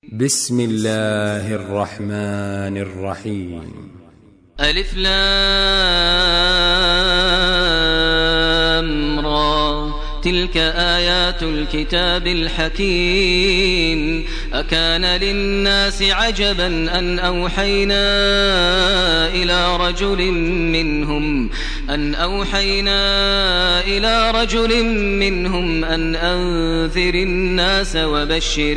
بسم الله الرحمن الرحيم. ألف لام را تلك آيات الكتاب الحكيم. أكان للناس عجبا أن أوحينا إلى رجل منهم أن أنذر الناس وبشر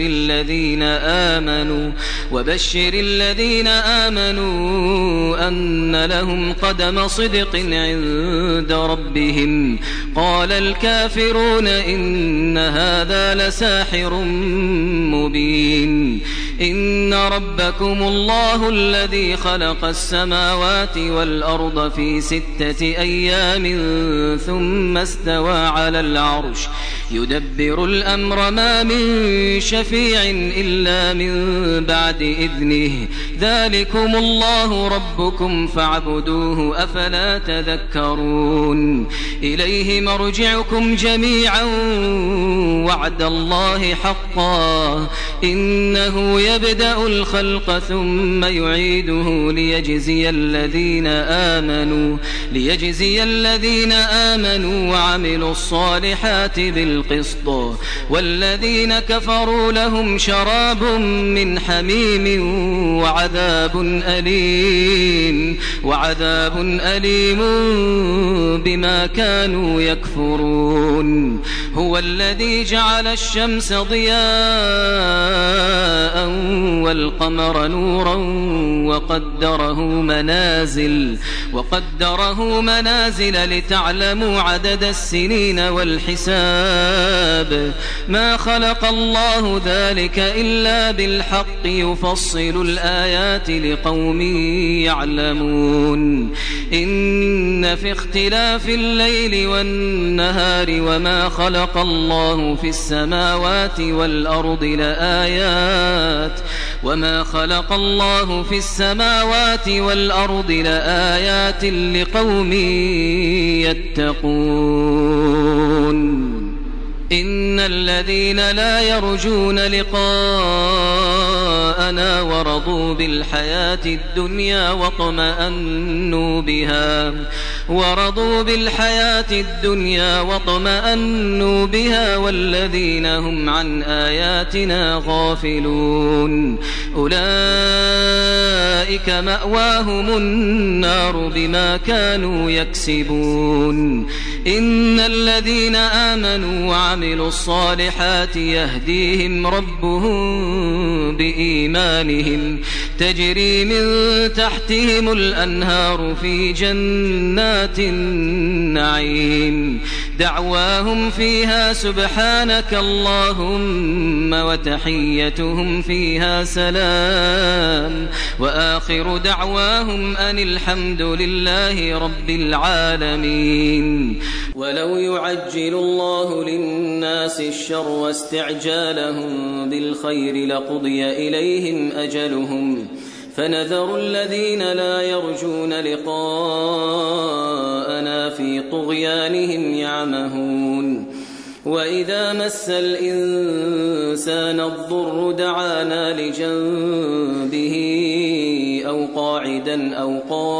الذين آمنوا أن لهم قدم صدق عند ربهم. قال الكافرون إن هذا لساحر مبين. إن ربكم الله الذي خلق السماوات والأرض في 6 أيام ثم استوى على العرش يدبر الأمر ما من شفيع إلا من بعد إذنه. ذلكم الله ربكم فاعبدوه أفلا تذكرون. إليه مرجعكم جميعا وعد الله حقا إنه يبدأ الخلق ثم يعيده ليجزي الذين آمنوا وعملوا الصالحات بالقسط والذين كفروا لهم شراب من حميم وعذاب أليم بما كانوا يكفرون. هو الذي جعل الشمس ضياء والقمر نورا وقدره منازل لتعلموا عدد السنين والحساب. ما خلق الله ذلك إلا بالحق يفصل الآيات لقوم يعلمون. إن في اختلاف الليل والنهار وما خلق الله في السماوات والأرض لآيات لقوم يتقون. إن الذين لا يرجون لقاءنا ورضوا بالحياة الدنيا واطمأنوا بها والذين هم عن آياتنا غافلون أولئك مأواهم النار بما كانوا يكسبون. إن الذين آمنوا وعملوا الصالحات يهديهم ربهم بإيمانهم تجري من تحتهم الأنهار في جنات النعيم. دعواهم فيها سبحانك اللهم وتحيتهم فيها سلام وآخر دعواهم أن الحمد لله رب العالمين. ولو يعجل الله للناس الشر واستعجالهم بالخير لقضي إليهم أجلهم فنذر الذين لا يرجون لقاءنا في طغيانهم يعمهون. وإذا مس الإنسان الضر دعانا لجنبه أو قاعدا أو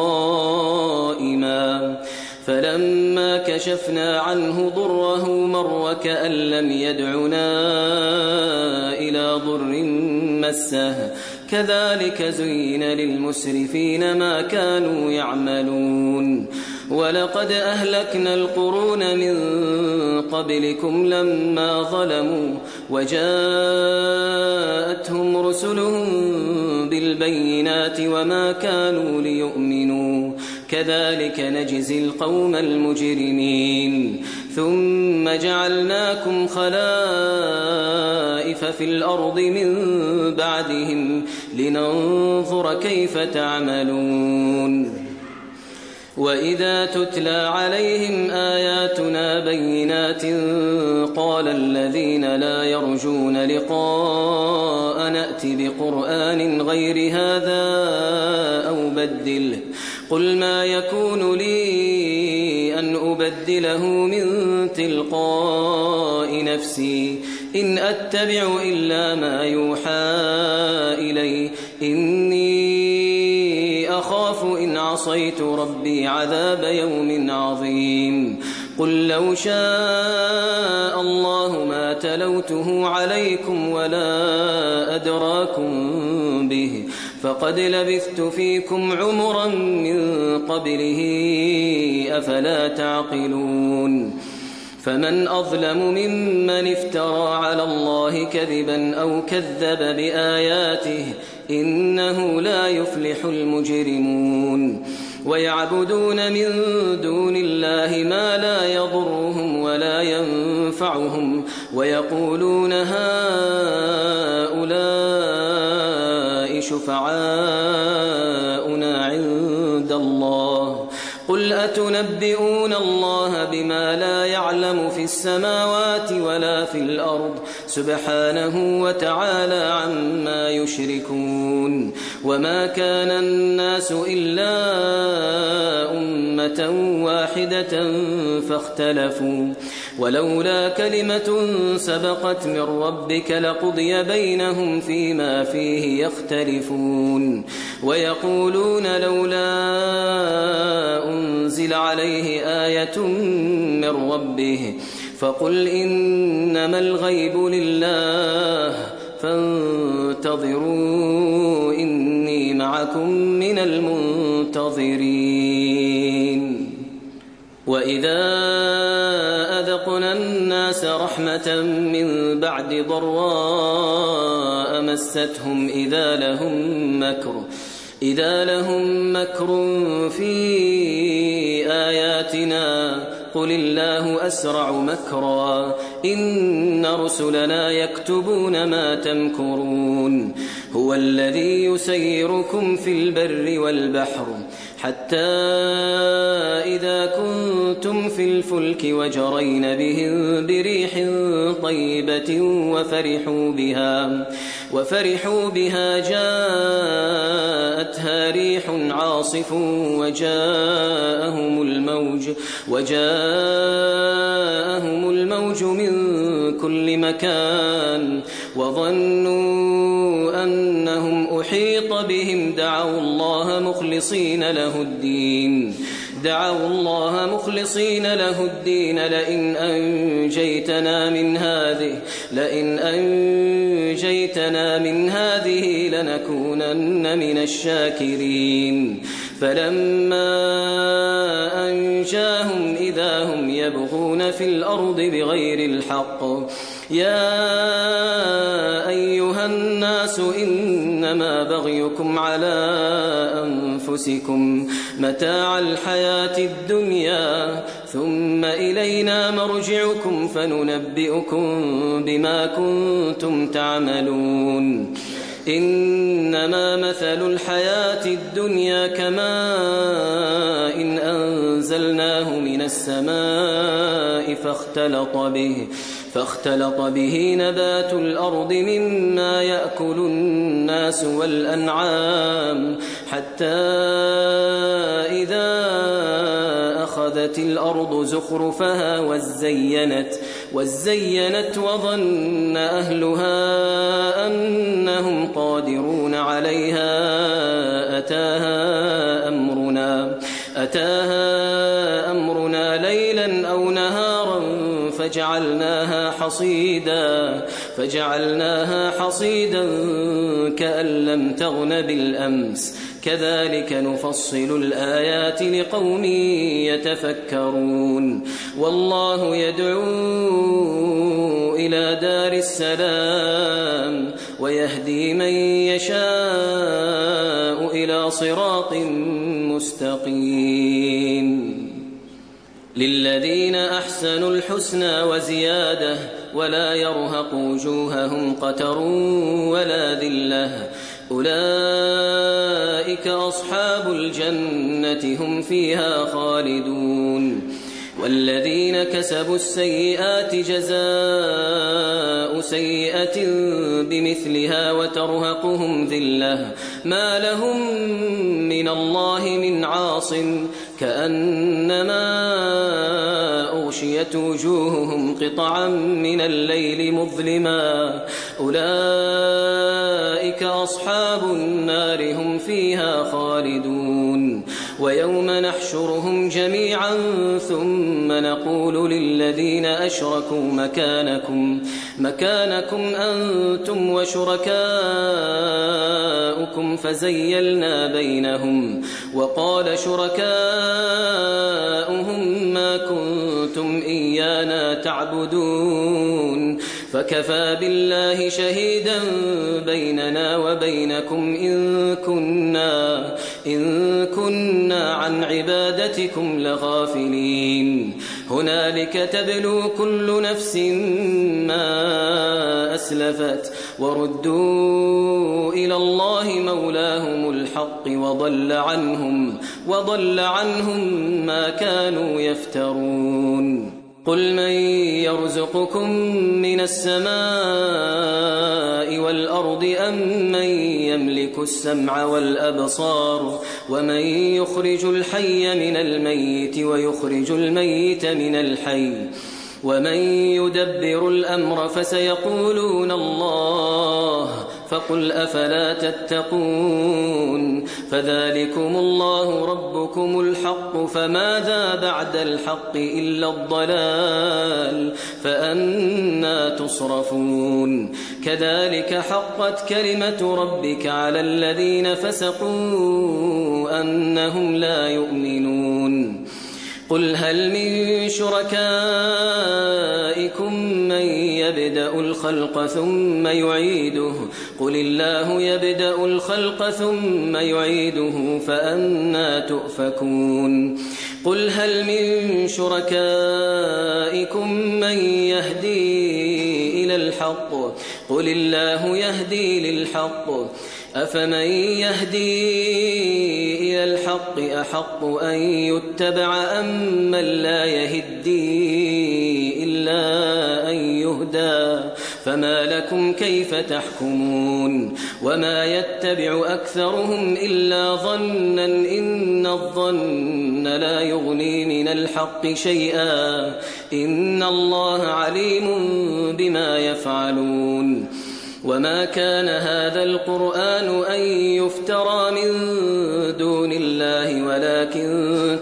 قائما فلما كشفنا عنه ضره مر وكأن لم يدعنا إلى ضر مسه. كذلك زين للمسرفين ما كانوا يعملون. ولقد أهلكنا القرون من قبلكم لما ظلموا وجاءتهم رسلهم بالبينات وما كانوا ليؤمنوا. كذلك نجزي القوم المجرمين. ثم جعلناكم خلائف في الأرض من بعدهم لننظر كيف تعملون. وإذا تتلى عليهم آياتنا بينات قال الذين لا يرجون لقاء نأتي بقرآن غير هذا أو بدله. قل ما يكون لي أن أبدله من تلقاء نفسي إن أتبع إلا ما يوحى إليه إني أخاف إن عصيت ربي عذاب يوم عظيم قل لو شاء الله ما تلوته عليكم ولا أدراكم به فقد لبثت فيكم عمرا من قبله أفلا تعقلون فمن أظلم ممن افترى على الله كذبا أو كذب بآياته إنه لا يفلح المجرمون ويعبدون من دون الله ما لا يضرهم ولا ينفعهم ويقولون هؤلاء شفعاؤنا عند الله قل أتنبئون الله بما لا يعلم في السماوات ولا في الأرض سبحانه وتعالى عما يشركون وما كان الناس إلا أمة واحدة فاختلفوا ولولا كلمة سبقت من ربك لقضي بينهم فيما فيه يختلفون ويقولون لولا أنزل عليه آية من ربه فقل إنما الغيب لله فانتظروا إني معكم من المنتظرين وإذا أذقنا الناس رحمة من بعد ضراء مستهم إذا لهم مكر في آياتنا قل الله أسرع مكرا إن رسلنا يكتبون ما تمكرون هو الذي يسيركم في البر والبحر حتى إذا كنتم في الفلك وجرين بهم بريح طيبة وفرحوا بها جاءتها ريح عاصف وجاءهم الموج من كل مكان وظنوا أنهم أحيط بهم دعوا الله مخلصين له الدين لئن أنجيتنا من هذه لنكونن من الشاكرين فلما أنجاهم إذا هم يبغون في الأرض بغير الحق يا أيها الناس إنما بغيكم على أنفسكم متاع الحياة الدنيا ثم إلينا مرجعكم فننبئكم بما كنتم تعملون إنما مثل الحياة الدنيا كماء إن أنزلناه من السماء فاختلط به نبات الأرض مما يأكل الناس والأنعام حتى إذا أخذت الأرض زخرفها وزينت وظن أهلها أنهم قادرون عليها أتاها أمرنا ليلا أو نهارا فجعلناها حصيدا كأن لم تغن بالأمس كذلك نفصل الآيات لقوم يتفكرون والله يدعو إلى دار السلام ويهدي من يشاء إلى صراط مستقيم للذين أحسنوا الحسنى وزيادة ولا يرهق وجوههم قتر ولا ذلة أولئك أصحاب الجنة هم فيها خالدون والذين كسبوا السيئات جزاء سيئة بمثلها وترهقهم ذلة ما لهم من الله من عاصم كأنما أغشيت وجوههم قطعا من الليل مظلما أولئك أصحاب النار هم فيها خالدون ويوم نحشرهم جميعا ثم نقول للذين أشركوا مكانكم أنتم وشركاؤكم فزيلنا بينهم وقال شركاؤهم ما كنتم إيانا تعبدون فكفى بالله شهيدا بيننا وبينكم إن كنا عن عبادتكم لغافلين هنالك تبلو كل نفس ما أسلفت وردوا إلى الله مولاهم الحق وضل عنهم ما كانوا يفترون قل من يرزقكم من السماء والأرض أم من يملك السمع والأبصار ومن يخرج الحي من الميت ويخرج الميت من الحي ومن يدبر الأمر فسيقولون الله فقل أفلا تتقون فذلكم الله ربكم الحق فماذا بعد الحق إلا الضلال فأنى تصرفون كذلك حقت كلمة ربك على الذين فسقوا أنهم لا يؤمنون قل هل من شركائكم من يبدأ الخلق ثم يعيده قل الله يبدأ الخلق ثم يعيده فأنى تؤفكون قل هل من شركائكم من يهدي إلى الحق قل الله يهدي للحق أفمن يهدي إلى الحق أحق أن يتبع أم من لا يهدي إلا أن يهدى فما لكم كيف تحكمون وما يتبع أكثرهم إلا ظنا إن الظن لا يغني من الحق شيئا إن الله عليم بما يفعلون وما كان هذا القرآن أن يفترى من دون الله ولكن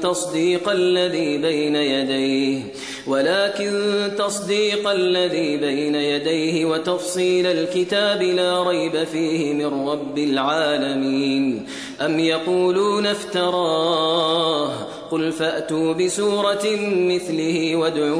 تصديق الذي بين يديه وتفصيل الكتاب لا ريب فيه من رب العالمين أم يقولون افتراه قل فأتوا بسورة مثله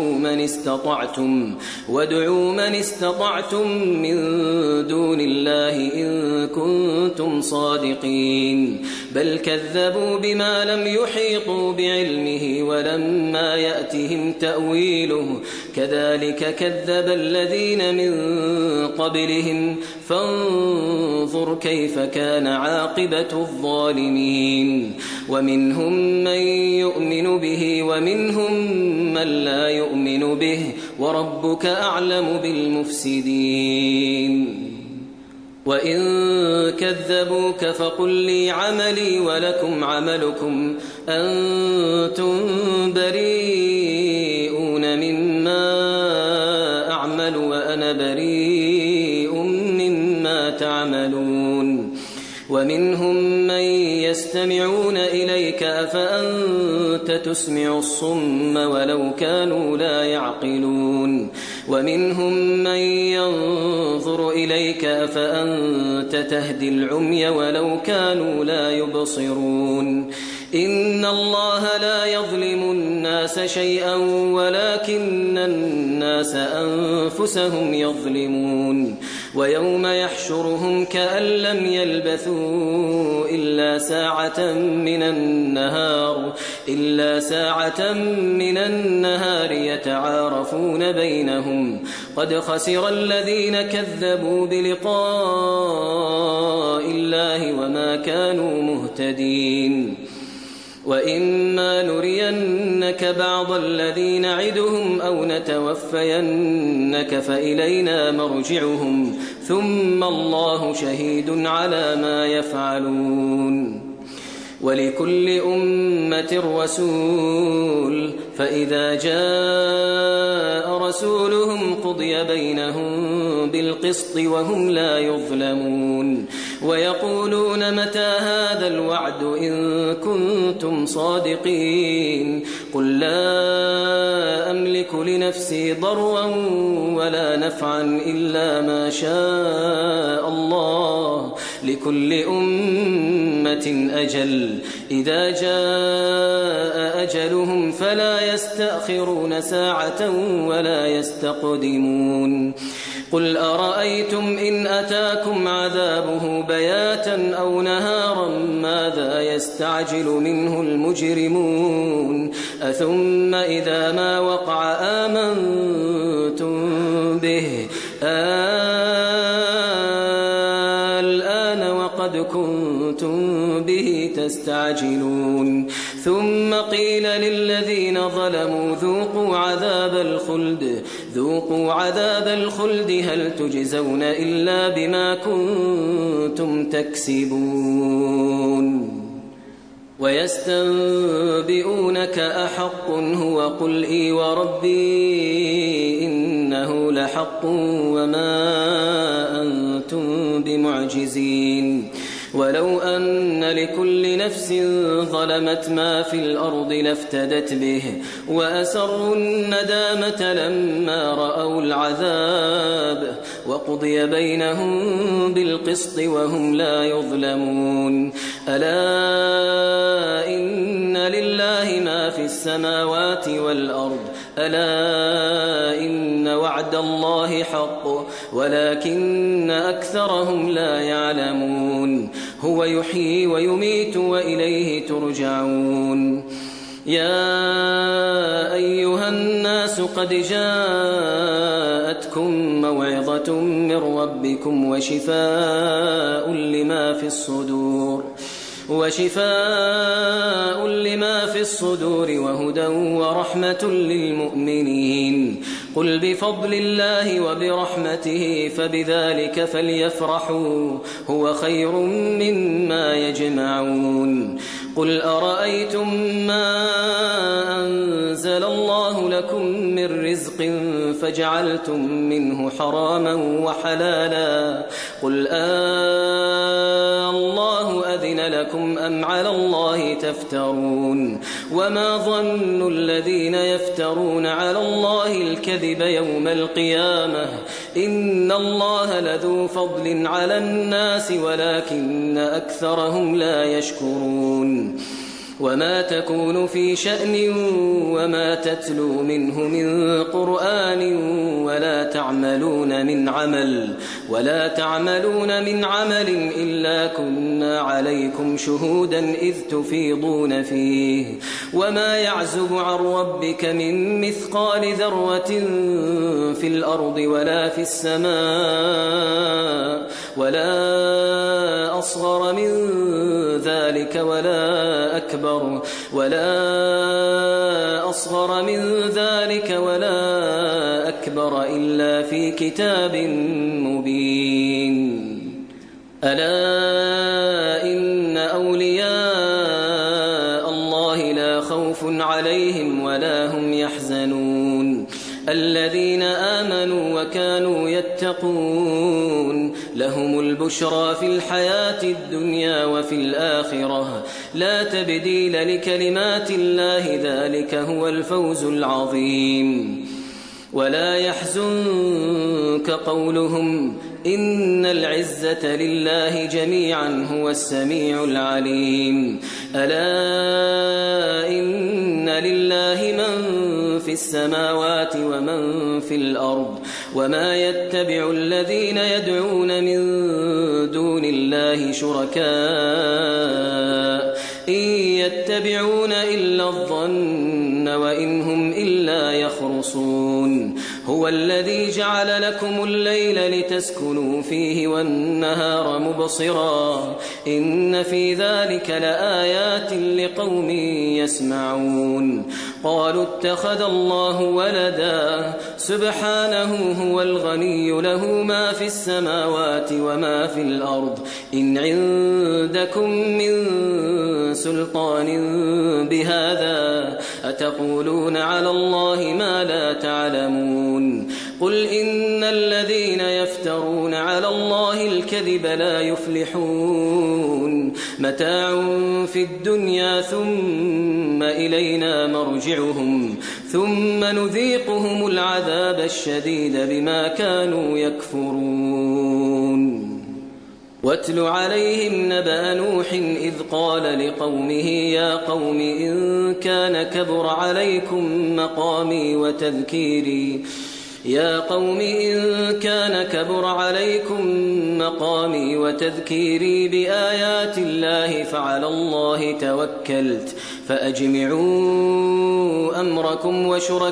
وادعوا من استطعتم من دون الله إن كنتم صادقين بل كذبوا بما لم يحيطوا بعلمه ولما يأتهم تأويله كذلك كذب الذين من قبلهم فانظر كيف كان عاقبة الظالمين ومنهم من يؤمن به ومنهم من لا يؤمن به وربك أعلم بالمفسدين وإن كذبوك فقل لي عملي ولكم عملكم أنتم بريئون مما أعمل وأنا بريء مما تعملون ومنهم من يستمعون إليك أفأنت تسمع الصم ولو كانوا لا يعقلون ومنهم من ينظر إليك أفأنت تهدي العمي ولو كانوا لا يبصرون إن الله لا يظلم الناس شيئا ولكن الناس أنفسهم يظلمون ويوم يحشرهم كأن لم يلبثوا إلا ساعة من النهار يتعارفون بينهم قد خسر الذين كذبوا بلقاء الله وما كانوا مهتدين وإما نرينك بعض الذي نعدهم أو نتوفينك فإلينا مرجعهم ثم الله شهيد على ما يفعلون ولكل أمة رسول فإذا جاء رسولهم قضي بينهم بالقسط وهم لا يظلمون ويقولون متى هذا الوعد إن كنتم صادقين قل لا أملك لنفسي ضرا ولا نفعا إلا ما شاء الله لكل أمة أجل إذا جاء أجلهم فلا يستأخرون ساعة ولا يستقدمون قل أرأيتم إن أتاكم عذابه بياتا أو نهارا ماذا يستعجل منه المجرمون أثم إذا ما وقع آمنتم به الآن وقد كنتم به تستعجلون ثم قيل للذين ظلموا ذوقوا عذاب الخلد هل تجزون إلا بما كنتم تكسبون ويستنبئونك أحق هو قل إي وربي إنه لحق وما أنتم بمعجزين ولو أن لكل نفس ظلمت ما في الأرض لافتدت به وأسروا الندامة لما رأوا العذاب وقضي بينهم بالقسط وهم لا يظلمون ألا إن لله ما في السماوات والأرض ألا إن وعد الله حق ولكن أكثرهم لا يعلمون هو يحيي ويميت وإليه ترجعون يا أيها الناس قد جاءتكم موعظة من ربكم وشفاء لما في الصدور وهدى ورحمة للمؤمنين قل بفضل الله وبرحمته فبذلك فليفرحوا هو خير مما يجمعون قل أرأيتم ما أنزل الله لكم من رزق فجعلتم منه حراما وحلالا قل الله أذن لكم أم على الله تفترون وما ظن الذين يفترون على الله الكذب يوم القيامة إن الله لذو فضل على الناس ولكن أكثرهم لا يشكرون وما تكون في شأن وما تتلو منه من قرآن ولا تعملون من عمل إلا كنا عليكم شهودا إذ تفيضون فيه وما يعزب عن ربك من مثقال ذرة في الأرض ولا في السماء ولا أصغر من ذلك ولا أكبر إلا في كتاب مبين ألا إن أولياء الله لا خوف عليهم ولا هم يحزنون الذين آمنوا وكانوا يتقون لهم البشرى في الحياة الدنيا وفي الآخرة لا تبديل لكلمات الله ذلك هو الفوز العظيم ولا يحزنك قولهم إن العزة لله جميعا هو السميع العليم ألا إن لله من في السماوات ومن في الأرض وما يتبع الذين يدعون من دون الله شركاء إن يتبعون إلا الظن وإن هم إلا يخرصون هو الذي جعل لكم الليل لتسكنوا فيه والنهار مبصرا إن في ذلك لآيات لقوم يسمعون قالوا اتخذ الله ولدا سبحانه هو الغني له ما في السماوات وما في الأرض إن عندكم من سلطان بهذا أتقولون على الله ما لا تعلمون قل إن الذين يفترون على الله الكذب لا يفلحون متاع في الدنيا ثم إلينا مرجعهم ثم نذيقهم العذاب الشديد بما كانوا يكفرون واتل عليهم نبأ نوح إذ قال لقومه يا قوم إن كان كبر عليكم مقامي وتذكيري بآيات الله فعلى الله توكلت فأجمعوا أمركم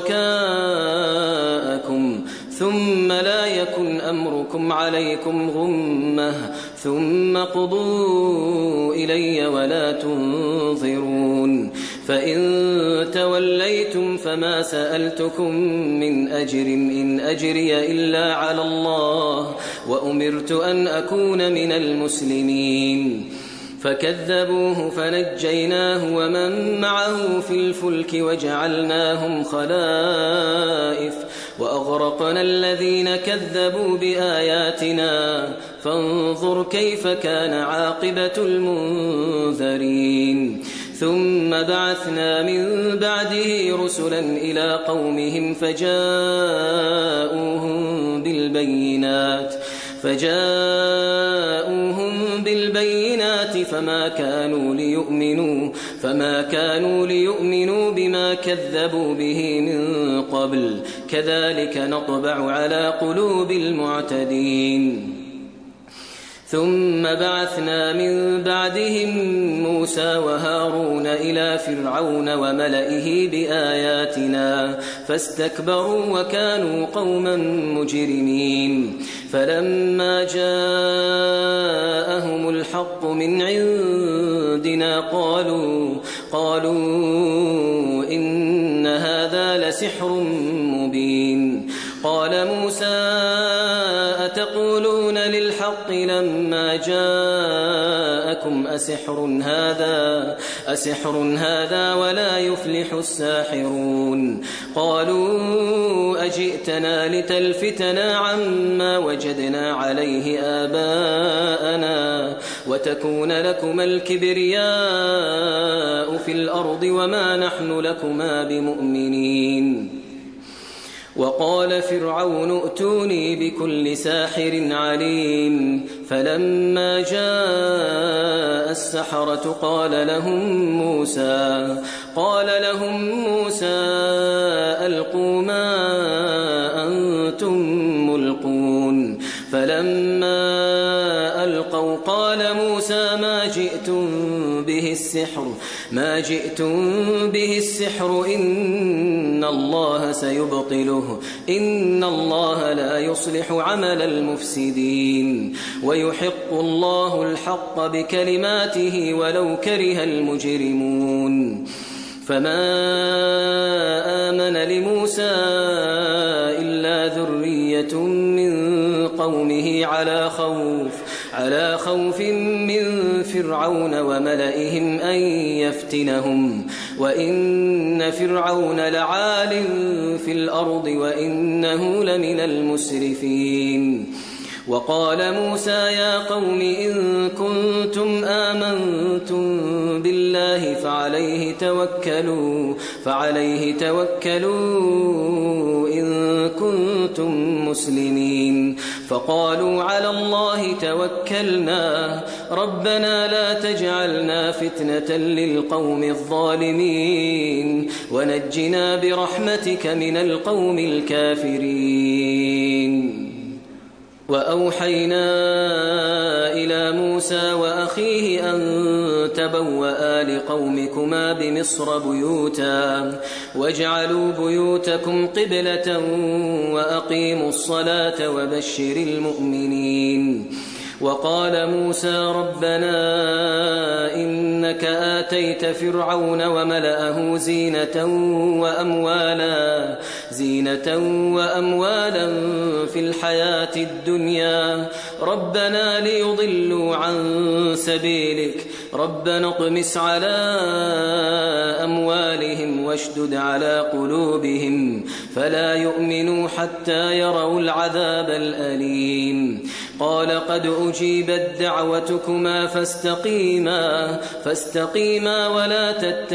وشركاءكم ثم لا يكن أمركم عليكم غمة ثم قضوا إلي ولا تنظرون فإن توليتم فما سألتكم من أجر إن أجري إلا على الله وأمرت أن أكون من المسلمين فكذبوه فنجيناه ومن معه في الفلك وجعلناهم خلائف وأغرقنا الذين كذبوا بآياتنا فانظر كيف كان عاقبة المنذرين ثم بعثنا من بعده رسلا إلى قومهم فجاءوهم بالبينات فما كانوا ليؤمنوا بما كذبوا به من قبل كذلك نطبع على قلوب المعتدين ثم بعثنا من بعدهم موسى وهارون إلى فرعون وملئه بآياتنا فاستكبروا وكانوا قوما مجرمين فلما جاءهم الحق من عندنا قالوا إن هذا لسحر مبين قال موسى أتقولون للحق لما جاءكم أسحر هذا ولا يفلح الساحرون قالوا أجئتنا لتلفتنا عما وجدنا عليه آباءنا وتكون لكما الكبرياء في الأرض وما نحن لكما بمؤمنين وقال فرعون ائتوني بكل ساحر عليم فلما جاء السحرة قال لهم موسى ألقوا ما أنتم ملقون فلما ألقوا قال موسى ما جئتم به السحر إن الله سيبطله إن الله لا يصلح عمل المفسدين ويحق الله الحق بكلماته ولو كره المجرمون فما آمن لموسى إلا ذرية من قومه على خوف من فرعون وملئهم أن يفتنهم وإن فرعون لعال في الأرض وإنه لمن المسرفين وقال موسى يا قوم إن كنتم آمنتم بالله فعليه توكلوا إن كنتم مسلمين فقالوا على الله توكلنا ربنا لا تجعلنا فتنة للقوم الظالمين ونجنا برحمتك من القوم الكافرين وأوحينا إلى موسى وأخيه أن تبوأ لقومكما بمصر بيوتا واجعلوا بيوتكم قبلة وأقيموا الصلاة وبشر المؤمنين وقال موسى ربنا إنك آتيت فرعون وملأه زينة وأموالا في الحياة الدنيا ربنا ليضلوا عن سبيلك ربنا اطمس على أموالهم واشدد على قلوبهم فلا يؤمنوا حتى يروا العذاب الأليم قال قد أجيبت دعوتكما فاستقيما ولا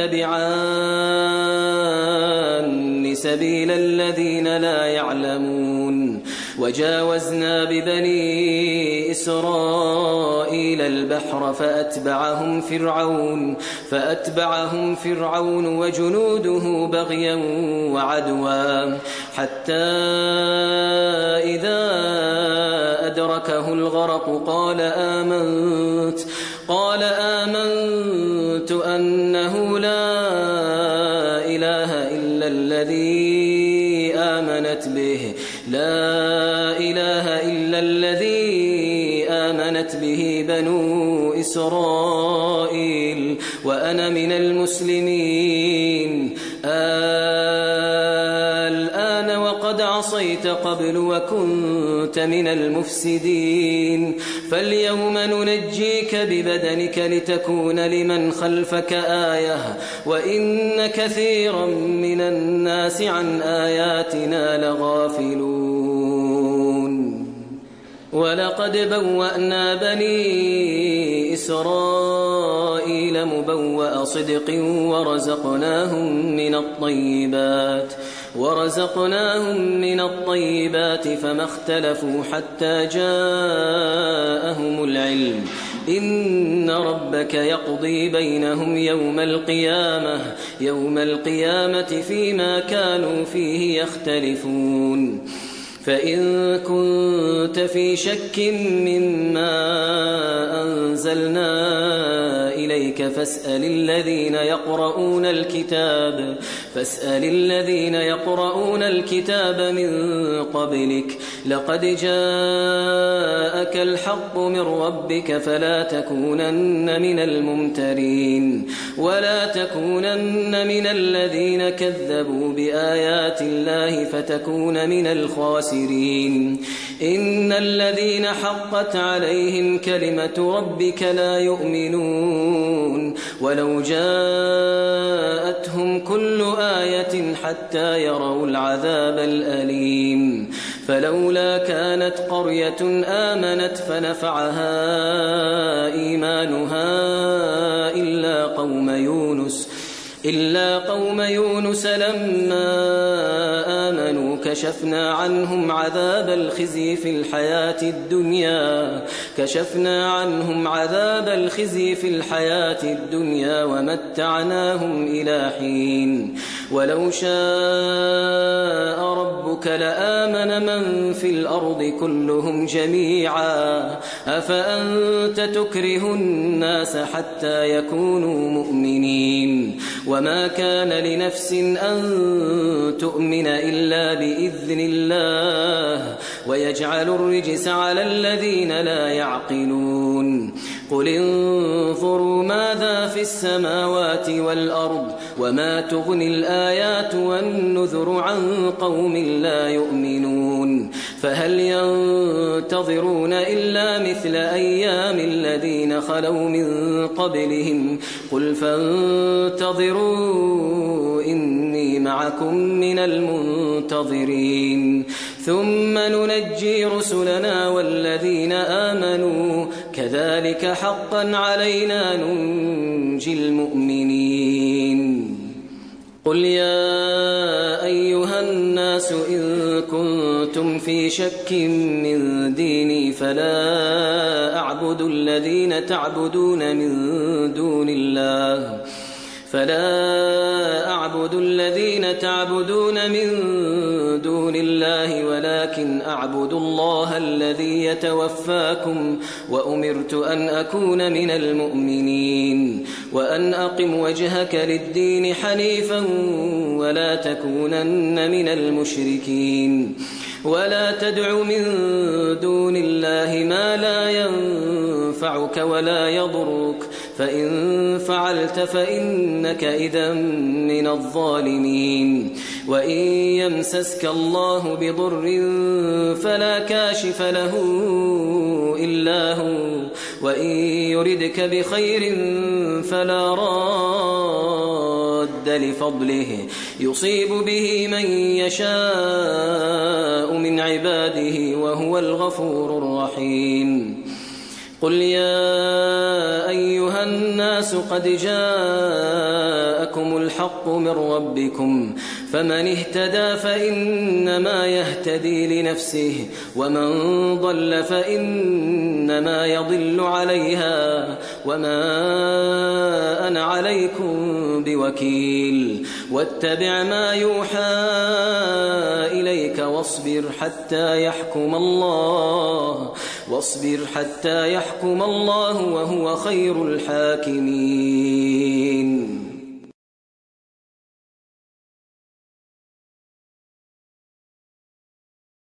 تتبعان سبيل الذين لا يعلمون وجاوزنا ببني إسرائيل البحر فأتبعهم فرعون وجنوده بغيا وعدوا حتى إذا أدركه الغرق قال آمنت أنه لا إله إلا الذي آمنت به بنو إسرائيل وأنا من المسلمين الآن وقد عصيت قبل وكنت من المفسدين فاليوم ننجيك ببدنك لتكون لمن خلفك آية وإن كثيرا من الناس عن آياتنا لغافلون ولقد بوأنا بني إسرائيل مبوأ صدق ورزقناهم من الطيبات فما اختلفوا حتى جاءهم العلم إن ربك يقضي بينهم يوم القيامة فيما كانوا فيه يختلفون فإن كنت في شك مما أنزلنا إليك فاسأل الذين يقرؤون الكتاب من قبلك لقد جاءك الحق من ربك فلا تكونن من الممترين ولا تكونن من الذين كذبوا بآيات الله فتكون من الخاسرين إن الذين حقت عليهم كلمة ربك لا يؤمنون ولو جاءتهم كل آية حتى يروا العذاب الأليم فلولا كانت قرية آمنت فنفعها إيمانها إلا قوم يونس لما آمنوا كشفنا عنهم عذاب الخزي في الحياة الدنيا ومتعناهم إلى حين ولو شاء ربك لآمن من في الأرض كلهم جميعا أفأنت تكره الناس حتى يكونوا مؤمنين وما كان لنفس أن تؤمن إلا بإذن الله ويجعل الرجس على الذين لا يعقلون قل انظروا ماذا في السماوات والأرض وما تغني الآيات والنذر عن قوم لا يؤمنون فهل ينتظرون إلا مثل أيام الذين خلوا من قبلهم قل فانتظروا إني معكم من المنتظرين ثم ننجي رسلنا والذين آمنوا كذلك حقا علينا ننجي المؤمنين قل يا أيها الناس إن كنتم في شك من ديني فلا أعبد الذين تعبدون من دون الله ولكن أعبد الله الذي يتوفاكم وأمرت أن أكون من المؤمنين وأن أقم وجهك للدين حنيفا ولا تكونن من المشركين ولا تدع من دون الله ما لا ينفعك ولا يضرك فإن فعلت فإنك إذا من الظالمين وإن يمسسك الله بضر فلا كاشف له إلا هو وإن يردك بخير فلا راد لفضله يصيب به من يشاء من عباده وهو الغفور الرحيم. قل يا أيها الناس قد جاءكم الحق من ربكم فمن اهتدى فإنما يهتدي لنفسه ومن ضل فإنما يضل عليها وما أنا عليكم بوكيل. واتبع ما يوحى إليك واصبر حتى يحكم الله وهو خير الحاكمين.